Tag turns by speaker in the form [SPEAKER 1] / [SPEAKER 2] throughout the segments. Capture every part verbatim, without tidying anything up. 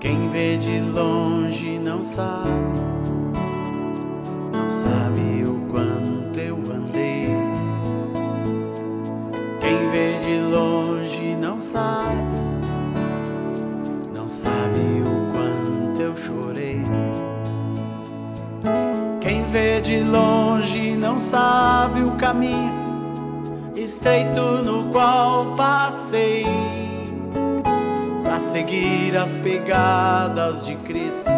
[SPEAKER 1] Quem vê de longe não sabe, não sabe o quanto eu andei. Quem vê de longe não sabe, não sabe o quanto eu chorei. Quem vê de longe não sabe o caminho estreito no qual passei pra seguir as pegadas de Cristo,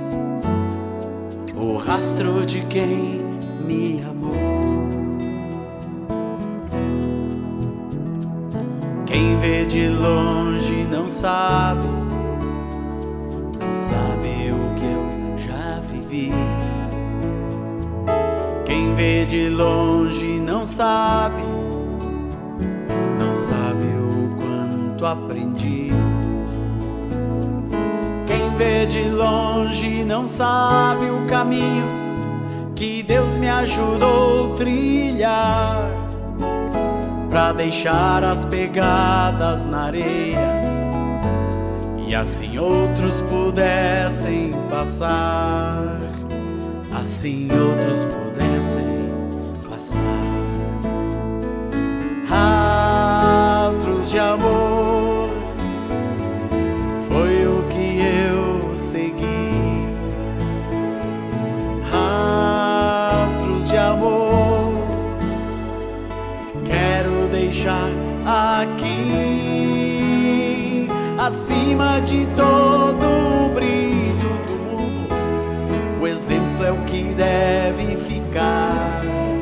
[SPEAKER 1] o rastro de quem me amou. Quem vê de longe não sabe, não sabe o que eu já vivi. Quem vê de longe não sabe, não sabe o quanto aprendi. Quem vê de longe não sabe o caminho que Deus me ajudou a trilhar, pra deixar as pegadas na areia e assim outros pudessem passar, assim outros pudessem passar. Rastros de amor foi o que eu segui. Rastros de amor quero deixar aqui, acima de todo o brilho do mundo. O exemplo é o que deve ficar,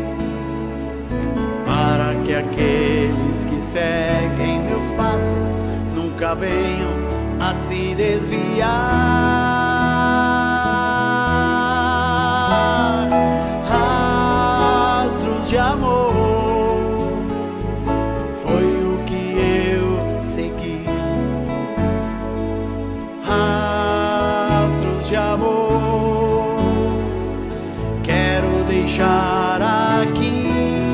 [SPEAKER 1] para que aqueles que seguem meus passos nunca venham a se desviar. Rastros de amor foi o que eu segui. Rastros de amor quero deixar aqui,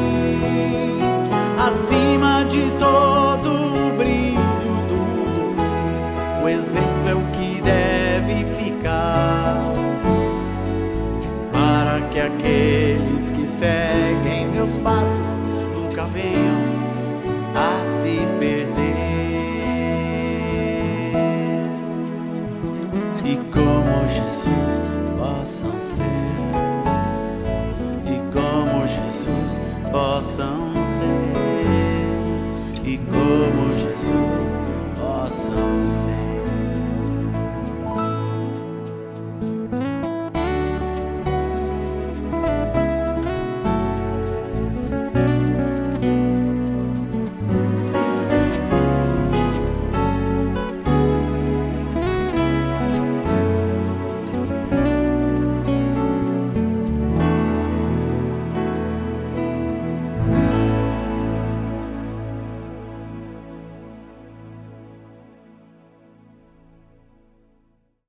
[SPEAKER 1] acima de todo o brilho do mundo. O exemplo é o que deve ficar, para que aqueles que seguem meus passos nunca venham a se perder. E como Jesus possam ser, e como Jesus possam ser, e como Jesus possam ser.